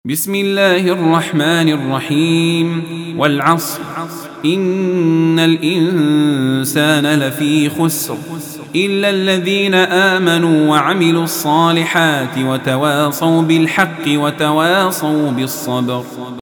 بسم الله الرحمن الرحيم والعصر إن الإنسان لفي خسر إلا الذين آمنوا وعملوا الصالحات وتواصوا بالحق وتواصوا بالصبر.